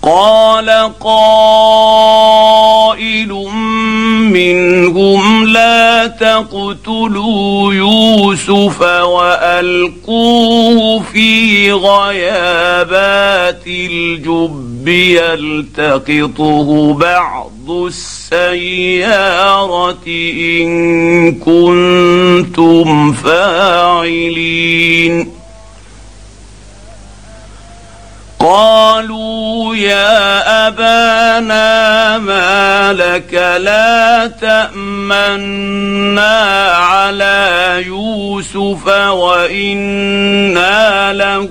قال قائل منهم لا تقتلوا يوسف وألقوه في غيابات الجب يلتقطه بعض السيارة إن كنتم فاعلين. قالوا يا أبانا ما لك لا تأمنا على يوسف وإنا له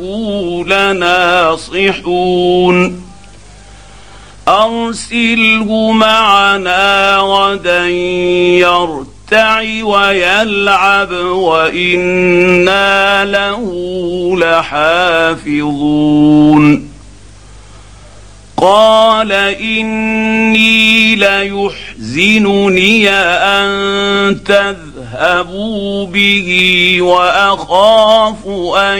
لناصحون أرسله معنا غدا يرتع ويلعب وإنا له لحافظون. قال إني ليحزنني أن تذهبوا به وأخاف أن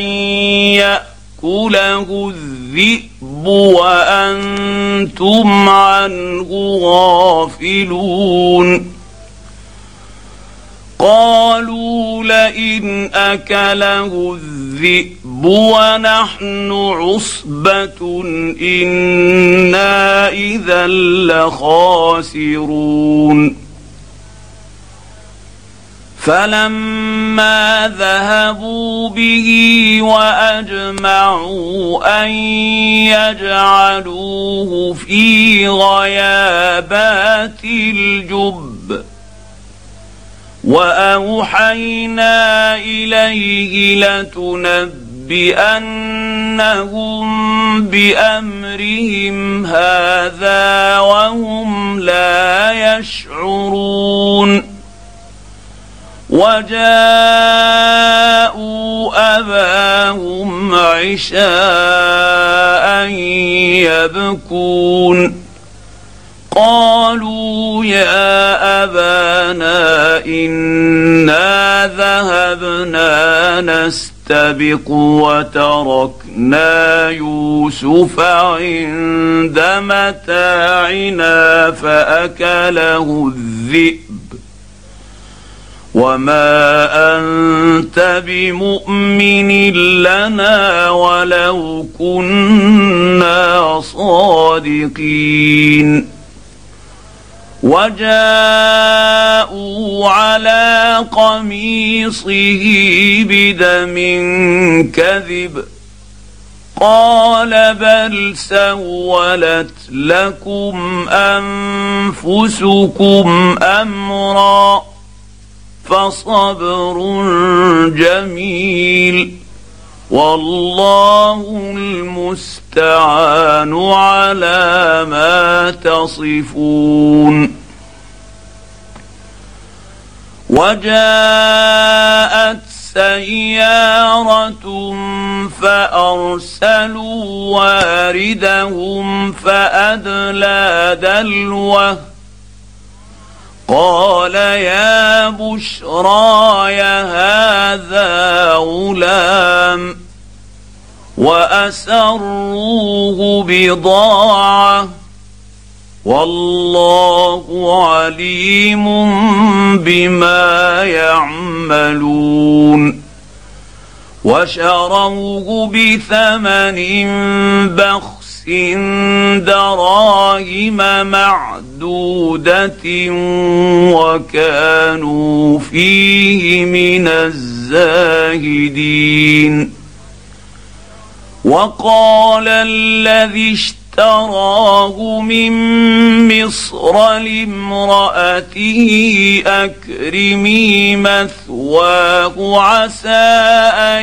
يأكله الذئب وأنتم عنه غافلون. قالوا لئن أكله الذئب ونحن عصبة إنا إذا لخاسرون. فلما ذهبوا به وأجمعوا أن يجعلوه في غيابات الجب وأوحينا إليه لتنبئنهم بأمرهم هذا وهم لا يشعرون. وجاءوا أباهم عشاء يبكون. قالوا يا أبانا إنا ذهبنا نستبق وتركنا يوسف عند متاعنا فأكله الذئب وما أنت بمؤمن لنا ولو كنا صادقين. وجاءوا على قميصه بدم كذب قال بل سولت لكم أنفسكم أمرا فصبر جميل والله المستعان على ما تصفون. وجاءت سيارة فأرسلوا واردهم فأدلى دلوه قال يا بشراي هذا غلام وأسروه بضاعة والله عليم بما يعملون. وشروه بثمن بخس دراهم معدودة وكانوا فيه من الزاهدين. وقال الذي اشتراه من مصر لامرأته أكرمي مثواه عسى أن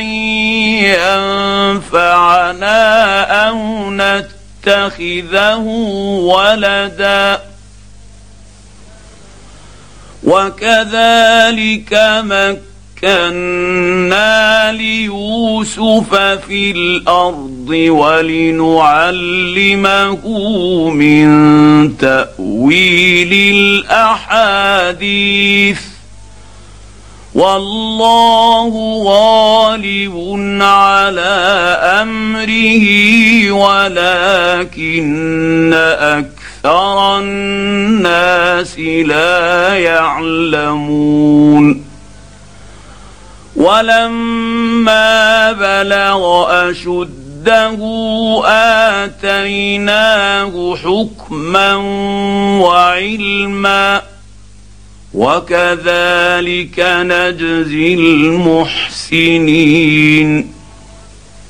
ينفعنا أو نتخذه ولدا وكذلك مكنا ليوسف في الأرض ولنعلمه من تأويل الأحاديث والله غالب على امره ولكن اكثر الناس لا يعلمون ولما بلغ اشده اتيناه حكما وعلما وكذلك نجزي المحسنين